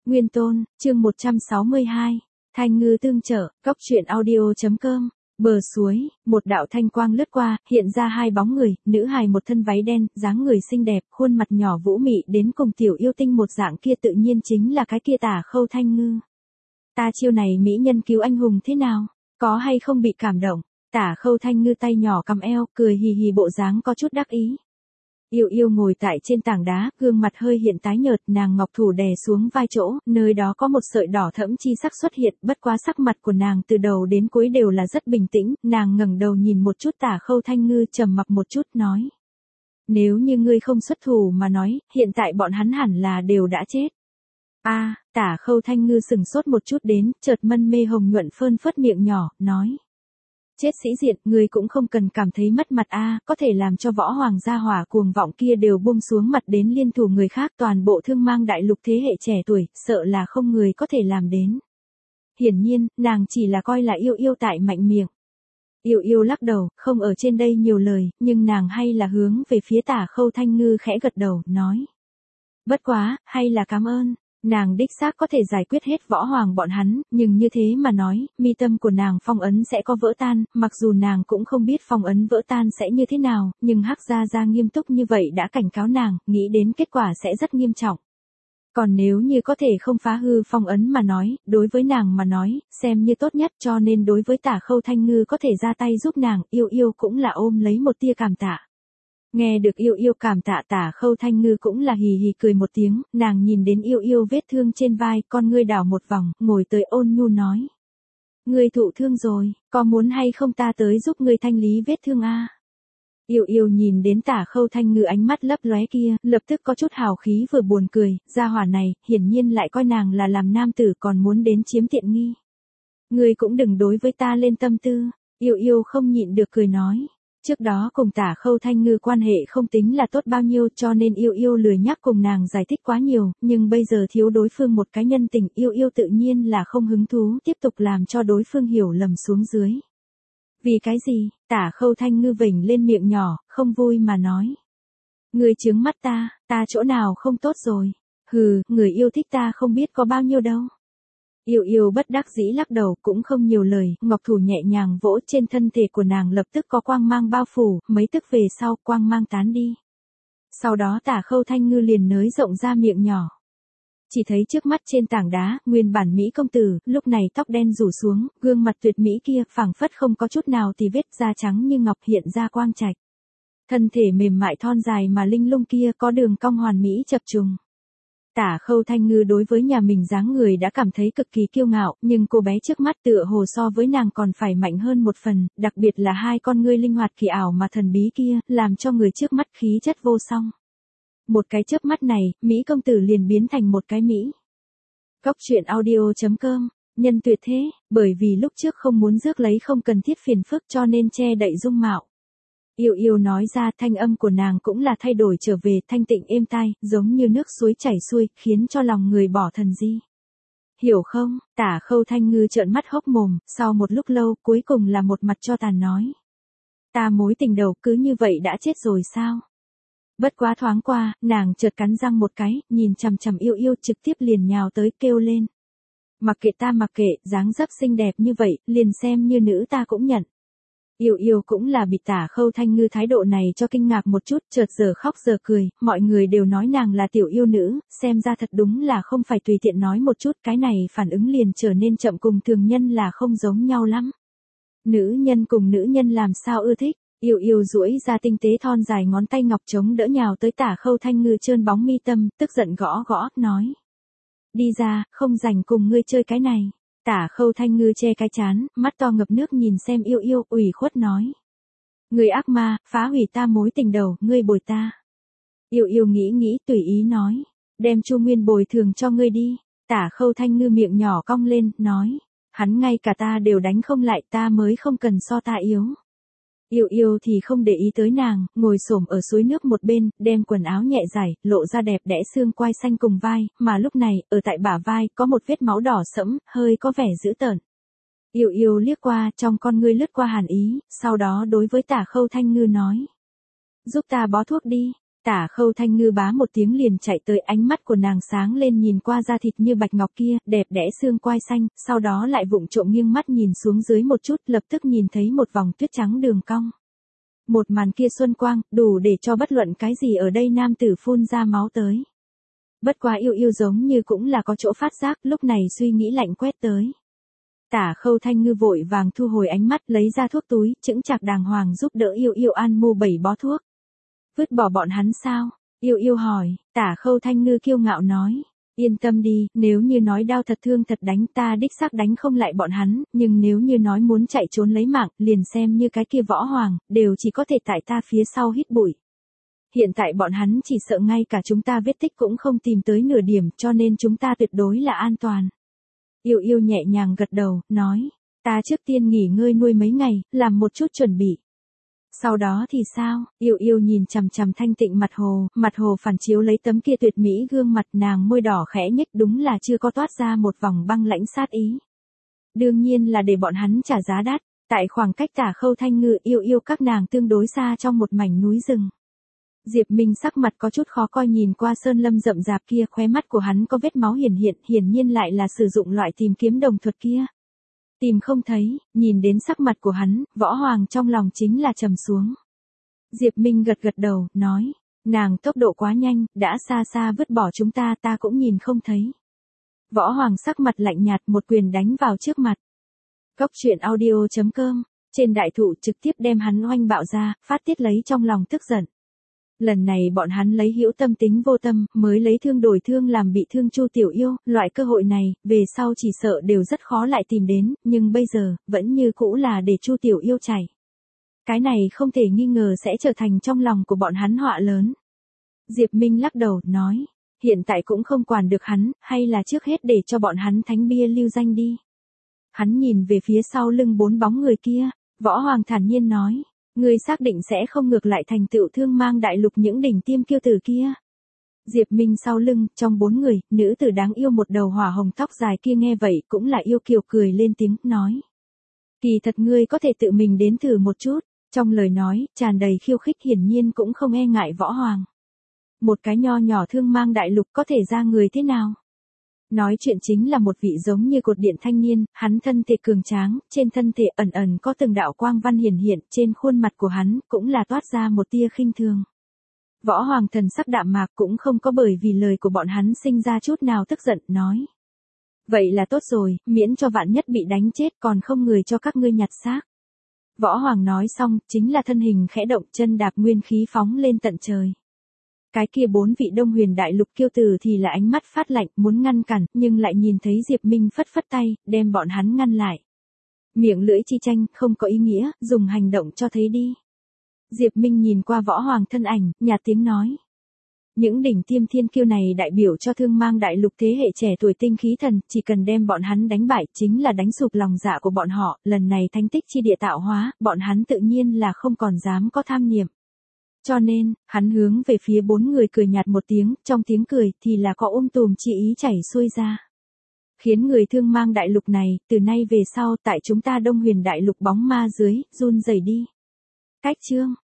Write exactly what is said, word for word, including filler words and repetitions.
Nguyên Tôn, chương một trăm sáu mươi hai, Thanh Ngư tương trợ, cóc truyện audio chấm com. Bờ suối, một đạo thanh quang lướt qua, hiện ra hai bóng người, nữ hài một thân váy đen, dáng người xinh đẹp, khuôn mặt nhỏ vũ mị đến cùng tiểu yêu tinh một dạng kia tự nhiên chính là cái kia Tả Khâu Thanh Ngư. Ta chiêu này mỹ nhân cứu anh hùng thế nào, có hay không bị cảm động? Tả Khâu Thanh Ngư tay nhỏ cầm eo, cười hì hì bộ dáng có chút đắc ý. Yêu yêu ngồi tại trên tảng đá, gương mặt hơi hiện tái nhợt, nàng ngọc thủ đè xuống vai chỗ, nơi đó có một sợi đỏ thẫm chi sắc xuất hiện, bất quá sắc mặt của nàng từ đầu đến cuối đều là rất bình tĩnh, nàng ngẩng đầu nhìn một chút Tả Khâu Thanh Ngư trầm mặc một chút nói. Nếu như ngươi không xuất thủ mà nói, hiện tại bọn hắn hẳn là đều đã chết. A, à, Tả Khâu Thanh Ngư sừng sốt một chút đến, chợt mân mê hồng nhuận phơn phớt miệng nhỏ, nói. Chết sĩ diện, ngươi cũng không cần cảm thấy mất mặt a, à, có thể làm cho võ hoàng gia hỏa cuồng vọng kia đều buông xuống mặt đến liên thủ người khác, toàn bộ thương mang đại lục thế hệ trẻ tuổi, sợ là không người có thể làm đến. Hiển nhiên, nàng chỉ là coi là yêu yêu tại mạnh miệng. Yêu yêu lắc đầu, không ở trên đây nhiều lời, nhưng nàng hay là hướng về phía Tả Khâu Thanh Ngư khẽ gật đầu, nói. Bất quá, hay là cảm ơn. Nàng đích xác có thể giải quyết hết võ hoàng bọn hắn, nhưng như thế mà nói, mi tâm của nàng phong ấn sẽ có vỡ tan, mặc dù nàng cũng không biết phong ấn vỡ tan sẽ như thế nào, nhưng Hắc Gia Gia nghiêm túc như vậy đã cảnh cáo nàng, nghĩ đến kết quả sẽ rất nghiêm trọng. Còn nếu như có thể không phá hư phong ấn mà nói, đối với nàng mà nói, xem như tốt nhất, cho nên đối với Tả Khâu Thanh Ngư có thể ra tay giúp nàng, yêu yêu cũng là ôm lấy một tia cảm tạ. Nghe được yêu yêu cảm tạ, Tả Khâu Thanh Ngư cũng là hì hì cười một tiếng, nàng nhìn đến yêu yêu vết thương trên vai, con ngươi đảo một vòng, ngồi tới ôn nhu nói. Ngươi thụ thương rồi, có muốn hay không ta tới giúp ngươi thanh lý vết thương a? Yêu yêu nhìn đến Tả Khâu Thanh Ngư ánh mắt lấp lóe kia, lập tức có chút hào khí vừa buồn cười, gia hỏa này, hiển nhiên lại coi nàng là làm nam tử còn muốn đến chiếm tiện nghi. Ngươi cũng đừng đối với ta lên tâm tư, yêu yêu không nhịn được cười nói. Trước đó cùng Tả Khâu Thanh Ngư quan hệ không tính là tốt bao nhiêu cho nên yêu yêu lười nhắc cùng nàng giải thích quá nhiều, nhưng bây giờ thiếu đối phương một cái nhân tình yêu yêu tự nhiên là không hứng thú tiếp tục làm cho đối phương hiểu lầm xuống dưới. Vì cái gì? Tả Khâu Thanh Ngư vểnh lên miệng nhỏ, không vui mà nói. Người trướng mắt ta, ta chỗ nào không tốt rồi. Hừ, người yêu thích ta không biết có bao nhiêu đâu. Yêu yêu bất đắc dĩ lắc đầu cũng không nhiều lời, ngọc thủ nhẹ nhàng vỗ trên thân thể của nàng lập tức có quang mang bao phủ, mấy tức về sau quang mang tán đi. Sau đó Tả Khâu Thanh Ngư liền nới rộng ra miệng nhỏ. Chỉ thấy trước mắt trên tảng đá, nguyên bản Mỹ công tử, lúc này tóc đen rủ xuống, gương mặt tuyệt mỹ kia phảng phất không có chút nào thì vết da trắng như ngọc hiện ra quang trạch. Thân thể mềm mại thon dài mà linh lung kia có đường cong hoàn mỹ chập trùng. Tả Khâu Thanh Ngư đối với nhà mình dáng người đã cảm thấy cực kỳ kiêu ngạo, nhưng cô bé trước mắt tựa hồ so với nàng còn phải mạnh hơn một phần, đặc biệt là hai con ngươi linh hoạt kỳ ảo mà thần bí kia, làm cho người trước mắt khí chất vô song. Một cái chớp mắt này, Mỹ công tử liền biến thành một cái Mỹ. Cóc truyện audio chấm com, nhân tuyệt thế, bởi vì lúc trước không muốn rước lấy không cần thiết phiền phức cho nên che đậy dung mạo. Yêu yêu nói ra thanh âm của nàng cũng là thay đổi trở về thanh tịnh êm tai, giống như nước suối chảy xuôi, khiến cho lòng người bỏ thần di. Hiểu không? Tả Khâu Thanh Ngư trợn mắt hốc mồm, sau một lúc lâu cuối cùng là một mặt cho tàn nói. Ta mối tình đầu cứ như vậy đã chết rồi sao? Bất quá thoáng qua, nàng chợt cắn răng một cái, nhìn chằm chằm yêu yêu trực tiếp liền nhào tới kêu lên. Mặc kệ ta mặc kệ, dáng dấp xinh đẹp như vậy, liền xem như nữ ta cũng nhận. Yêu yêu cũng là bị Tả Khâu Thanh Ngư thái độ này cho kinh ngạc một chút, chợt giờ khóc giờ cười, mọi người đều nói nàng là tiểu yêu nữ, xem ra thật đúng là không phải tùy tiện nói một chút, cái này phản ứng liền trở nên chậm cùng thường nhân là không giống nhau lắm. Nữ nhân cùng nữ nhân làm sao ưa thích, yêu yêu duỗi ra tinh tế thon dài ngón tay ngọc chống đỡ nhào tới Tả Khâu Thanh Ngư trơn bóng mi tâm, tức giận gõ gõ, nói. Đi ra, không rảnh cùng ngươi chơi cái này. Tả Khâu Thanh Ngư che cái chán, mắt to ngập nước nhìn xem yêu yêu, ủy khuất nói. Người ác ma, phá hủy ta mối tình đầu, ngươi bồi ta. Yêu yêu nghĩ nghĩ tùy ý nói. Đem Chu Nguyên bồi thường cho ngươi đi. Tả Khâu Thanh Ngư miệng nhỏ cong lên, nói. Hắn ngay cả ta đều đánh không lại, ta mới không cần so ta yếu. Yêu yêu thì không để ý tới nàng, ngồi xổm ở suối nước một bên, đem quần áo nhẹ giải, lộ ra đẹp đẽ xương quai xanh cùng vai, mà lúc này, ở tại bả vai, có một vết máu đỏ sẫm, hơi có vẻ dữ tợn. Yêu yêu liếc qua, trong con ngươi lướt qua hàn ý, sau đó đối với Tả Khâu Thanh Ngư nói. Giúp ta bó thuốc đi. Tả Khâu Thanh Ngư bá một tiếng liền chạy tới, ánh mắt của nàng sáng lên nhìn qua da thịt như bạch ngọc kia, đẹp đẽ xương quai xanh, sau đó lại vụng trộm nghiêng mắt nhìn xuống dưới một chút, lập tức nhìn thấy một vòng tuyết trắng đường cong. Một màn kia xuân quang, đủ để cho bất luận cái gì ở đây nam tử phun ra máu tới. Bất quá yêu yêu giống như cũng là có chỗ phát giác, lúc này suy nghĩ lạnh quét tới. Tả Khâu Thanh Ngư vội vàng thu hồi ánh mắt, lấy ra thuốc túi, chững chạc đàng hoàng giúp đỡ yêu yêu an mô bảy bó thuốc. Vứt bỏ bọn hắn sao? Yêu yêu hỏi. Tả Khâu Thanh Ngư kiêu ngạo nói. Yên tâm đi, nếu như nói đau thật thương thật đánh ta đích xác đánh không lại bọn hắn, nhưng nếu như nói muốn chạy trốn lấy mạng, liền xem như cái kia võ hoàng, đều chỉ có thể tại ta phía sau hít bụi. Hiện tại bọn hắn chỉ sợ ngay cả chúng ta vết tích cũng không tìm tới nửa điểm, cho nên chúng ta tuyệt đối là an toàn. Yêu yêu nhẹ nhàng gật đầu, nói. Ta trước tiên nghỉ ngơi nuôi mấy ngày, làm một chút chuẩn bị. Sau đó thì sao? Yêu yêu nhìn chằm chằm thanh tịnh mặt hồ, mặt hồ phản chiếu lấy tấm kia tuyệt mỹ gương mặt, nàng môi đỏ khẽ nhếch, đúng là chưa có toát ra một vòng băng lãnh sát ý. Đương nhiên là để bọn hắn trả giá đắt, tại khoảng cách Tả Khâu Thanh Ngư yêu yêu các nàng tương đối xa trong một mảnh núi rừng. Diệp Minh sắc mặt có chút khó coi nhìn qua sơn lâm rậm rạp kia, khóe mắt của hắn có vết máu hiển hiện, hiển nhiên lại là sử dụng loại tìm kiếm đồng thuật kia. Tìm không thấy, nhìn đến sắc mặt của hắn, Võ Hoàng trong lòng chính là trầm xuống. Diệp Minh gật gật đầu, nói, nàng tốc độ quá nhanh, đã xa xa vứt bỏ chúng ta, ta cũng nhìn không thấy. Võ Hoàng sắc mặt lạnh nhạt, một quyền đánh vào trước mặt. Cốc truyện audio chấm com, trên đại thụ trực tiếp đem hắn oanh bạo ra, phát tiết lấy trong lòng tức giận. Lần này bọn hắn lấy hữu tâm tính vô tâm, mới lấy thương đổi thương làm bị thương Chu Tiểu Yêu, loại cơ hội này, về sau chỉ sợ đều rất khó lại tìm đến, nhưng bây giờ, vẫn như cũ là để Chu Tiểu Yêu chảy. Cái này không thể nghi ngờ sẽ trở thành trong lòng của bọn hắn họa lớn. Diệp Minh lắc đầu, nói, hiện tại cũng không quản được hắn, hay là trước hết để cho bọn hắn thánh bia lưu danh đi. Hắn nhìn về phía sau lưng bốn bóng người kia, Võ Hoàng thản nhiên nói. Ngươi xác định sẽ không ngược lại thành tựu Thương Mang Đại Lục những đỉnh tiêm kiêu tử kia. Diệp Minh sau lưng, trong bốn người, nữ tử đáng yêu một đầu hỏa hồng tóc dài kia nghe vậy cũng là yêu kiều cười lên tiếng, nói. Kỳ thật ngươi có thể tự mình đến thử một chút, trong lời nói, tràn đầy khiêu khích, hiển nhiên cũng không e ngại Võ Hoàng. Một cái nho nhỏ Thương Mang Đại Lục có thể ra người thế nào? Nói chuyện chính là một vị giống như cột điện thanh niên, hắn thân thể cường tráng, trên thân thể ẩn ẩn có từng đạo quang văn hiển hiện, trên khuôn mặt của hắn cũng là toát ra một tia khinh thường. Võ Hoàng thần sắc đạm mạc cũng không có bởi vì lời của bọn hắn sinh ra chút nào tức giận, nói. Vậy là tốt rồi, miễn cho vạn nhất bị đánh chết còn không người cho các ngươi nhặt xác. Võ Hoàng nói xong, chính là thân hình khẽ động, chân đạp nguyên khí phóng lên tận trời. Cái kia bốn vị Đông Huyền Đại Lục kiêu tử thì là ánh mắt phát lạnh, muốn ngăn cản, nhưng lại nhìn thấy Diệp Minh phất phất tay, đem bọn hắn ngăn lại. Miệng lưỡi chi tranh, không có ý nghĩa, dùng hành động cho thấy đi. Diệp Minh nhìn qua Võ Hoàng thân ảnh, nhạt tiếng nói. Những đỉnh tiêm thiên kiêu này đại biểu cho Thương Mang Đại Lục thế hệ trẻ tuổi tinh khí thần, chỉ cần đem bọn hắn đánh bại, chính là đánh sụp lòng dạ của bọn họ, lần này thánh tích chi địa tạo hóa, bọn hắn tự nhiên là không còn dám có tham niệm. Cho nên, hắn hướng về phía bốn người cười nhạt một tiếng, trong tiếng cười thì là có ôm tùm chi ý chảy xuôi ra. Khiến người Thương Mang Đại Lục này, từ nay về sau tại chúng ta Đông Huyền Đại Lục bóng ma dưới, run rẩy đi. Cách chương